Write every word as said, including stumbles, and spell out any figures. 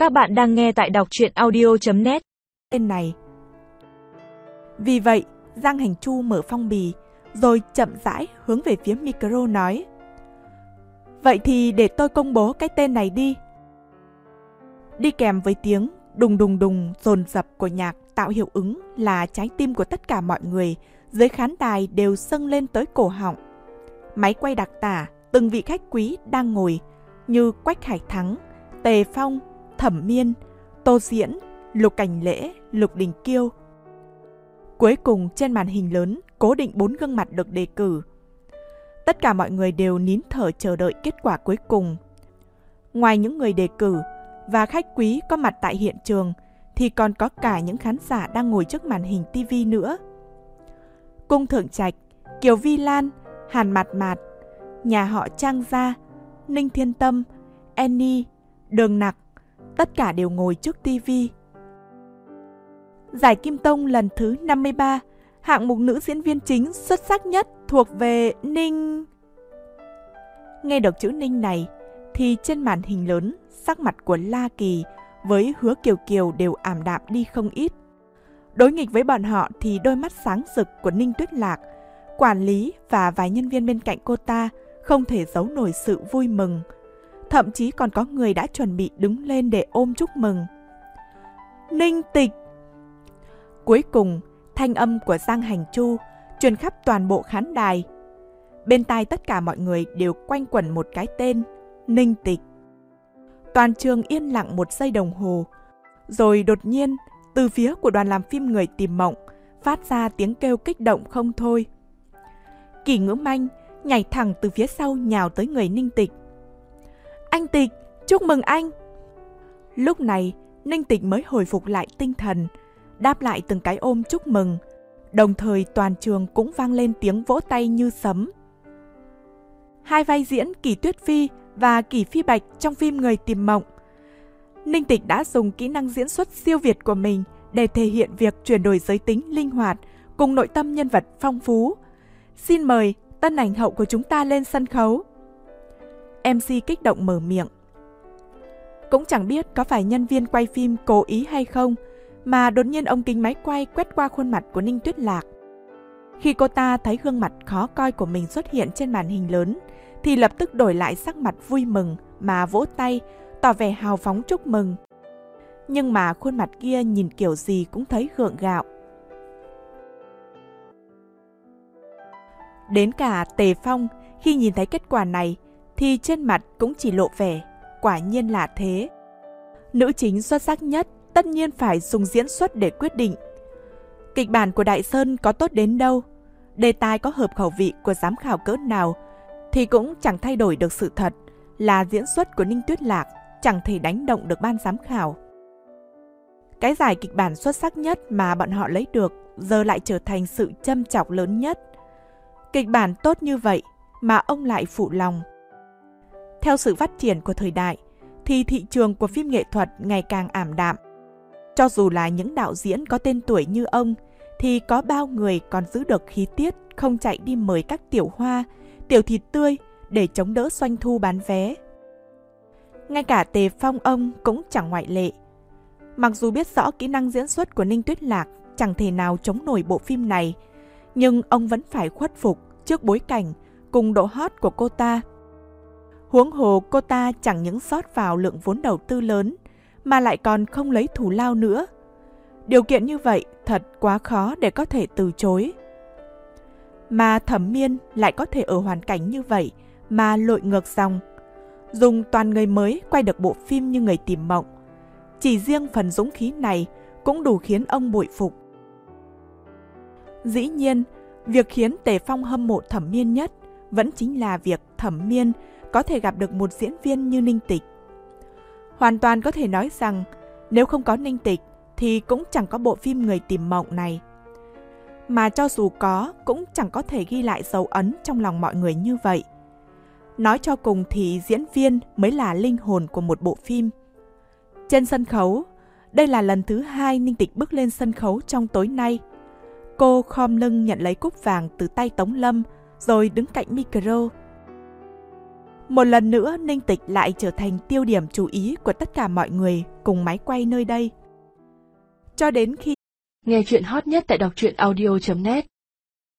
Các bạn đang nghe tại đọc truyện audio chấm net. Tên này. Vì vậy, Giang Hành Chu mở phong bì, rồi chậm rãi hướng về phía micro nói: "Vậy thì để tôi công bố cái tên này đi." Đi kèm với tiếng đùng đùng đùng dồn dập của nhạc tạo hiệu ứng là trái tim của tất cả mọi người dưới khán đài đều dâng lên tới cổ họng. Máy quay đặc tả từng vị khách quý đang ngồi như Quách Hải Thắng, Tề Phong, Thẩm Miên, Tô Diễn, Lục Cảnh Lễ, Lục Đình Kiêu. Cuối cùng trên màn hình lớn cố định bốn gương mặt được đề cử. Tất cả mọi người đều nín thở chờ đợi kết quả cuối cùng. Ngoài những người đề cử và khách quý có mặt tại hiện trường thì còn có cả những khán giả đang ngồi trước màn hình ti vi nữa. Cung Thượng Trạch, Kiều Vi Lan, Hàn Mạt Mạt, nhà họ Trang Gia, Ninh Thiên Tâm, Annie, Đường Nặc, tất cả đều ngồi trước ti vi. Giải Kim Tông lần thứ năm mươi ba, hạng mục nữ diễn viên chính xuất sắc nhất thuộc về Ninh. Nghe được chữ Ninh này thì trên màn hình lớn, sắc mặt của La Kỳ với Hứa Kiều Kiều đều ảm đạm đi không ít. Đối nghịch với bọn họ thì đôi mắt sáng rực của Ninh Tuyết Lạc, quản lý và vài nhân viên bên cạnh cô ta không thể giấu nổi sự vui mừng. Thậm chí còn có người đã chuẩn bị đứng lên để ôm chúc mừng. Ninh Tịch! Cuối cùng, thanh âm của Giang Hành Chu truyền khắp toàn bộ khán đài. Bên tai tất cả mọi người đều quanh quẩn một cái tên: Ninh Tịch. Toàn trường yên lặng một giây đồng hồ, rồi đột nhiên từ phía của đoàn làm phim Người Tìm Mộng phát ra tiếng kêu kích động không thôi. Kỷ Ngữ Manh nhảy thẳng từ phía sau nhào tới người Ninh Tịch. Anh Tịch, chúc mừng anh! Lúc này, Ninh Tịch mới hồi phục lại tinh thần, đáp lại từng cái ôm chúc mừng. Đồng thời toàn trường cũng vang lên tiếng vỗ tay như sấm. Hai vai diễn Kỳ Tuyết Phi và Kỳ Phi Bạch trong phim Người Tìm Mộng. Ninh Tịch đã dùng kỹ năng diễn xuất siêu việt của mình để thể hiện việc chuyển đổi giới tính linh hoạt cùng nội tâm nhân vật phong phú. Xin mời tân ảnh hậu của chúng ta lên sân khấu. em xê kích động mở miệng. Cũng chẳng biết có phải nhân viên quay phim cố ý hay không, mà đột nhiên ống kính máy quay quét qua khuôn mặt của Ninh Tuyết Lạc. Khi cô ta thấy gương mặt khó coi của mình xuất hiện trên màn hình lớn, thì lập tức đổi lại sắc mặt vui mừng mà vỗ tay, tỏ vẻ hào phóng chúc mừng. Nhưng mà khuôn mặt kia nhìn kiểu gì cũng thấy gượng gạo. Đến cả Tề Phong khi nhìn thấy kết quả này thì trên mặt cũng chỉ lộ vẻ quả nhiên là thế. Nữ chính xuất sắc nhất tất nhiên phải dùng diễn xuất để quyết định. Kịch bản của Đại Sơn có tốt đến đâu, đề tài có hợp khẩu vị của giám khảo cỡ nào thì cũng chẳng thay đổi được sự thật là diễn xuất của Ninh Tuyết Lạc chẳng thể đánh động được ban giám khảo. Cái giải kịch bản xuất sắc nhất mà bọn họ lấy được giờ lại trở thành sự châm chọc lớn nhất. Kịch bản tốt như vậy mà ông lại phụ lòng. Theo sự phát triển của thời đại thì thị trường của phim nghệ thuật ngày càng ảm đạm. Cho dù là những đạo diễn có tên tuổi như ông thì có bao người còn giữ được khí tiết không chạy đi mời các tiểu hoa, tiểu thịt tươi để chống đỡ doanh thu bán vé. Ngay cả Tề Phong ông cũng chẳng ngoại lệ. Mặc dù biết rõ kỹ năng diễn xuất của Ninh Tuyết Lạc chẳng thể nào chống nổi bộ phim này, nhưng ông vẫn phải khuất phục trước bối cảnh cùng độ hot của cô ta. Huống hồ cô ta chẳng những rót vào lượng vốn đầu tư lớn mà lại còn không lấy thù lao nữa. Điều kiện như vậy thật quá khó để có thể từ chối. Mà Thẩm Miên lại có thể ở hoàn cảnh như vậy mà lội ngược dòng, dùng toàn người mới quay được bộ phim như Người Tìm Mộng. Chỉ riêng phần dũng khí này cũng đủ khiến ông bội phục. Dĩ nhiên, việc khiến Tề Phong hâm mộ Thẩm Miên nhất vẫn chính là việc Thẩm Miên có thể gặp được một diễn viên như Ninh Tịch. Hoàn toàn có thể nói rằng nếu không có Ninh Tịch thì cũng chẳng có bộ phim Người Tìm Mộng này. Mà cho dù có cũng chẳng có thể ghi lại dấu ấn trong lòng mọi người như vậy. Nói cho cùng thì diễn viên mới là linh hồn của một bộ phim. Trên sân khấu, đây là lần thứ hai Ninh Tịch bước lên sân khấu trong tối nay. Cô khom lưng nhận lấy cúp vàng từ tay Tống Lâm rồi đứng cạnh micro. Một lần nữa, Ninh Tịch lại trở thành tiêu điểm chú ý của tất cả mọi người cùng máy quay nơi đây. Cho đến khi nghe chuyện hot nhất tại đọc truyện audio chấm net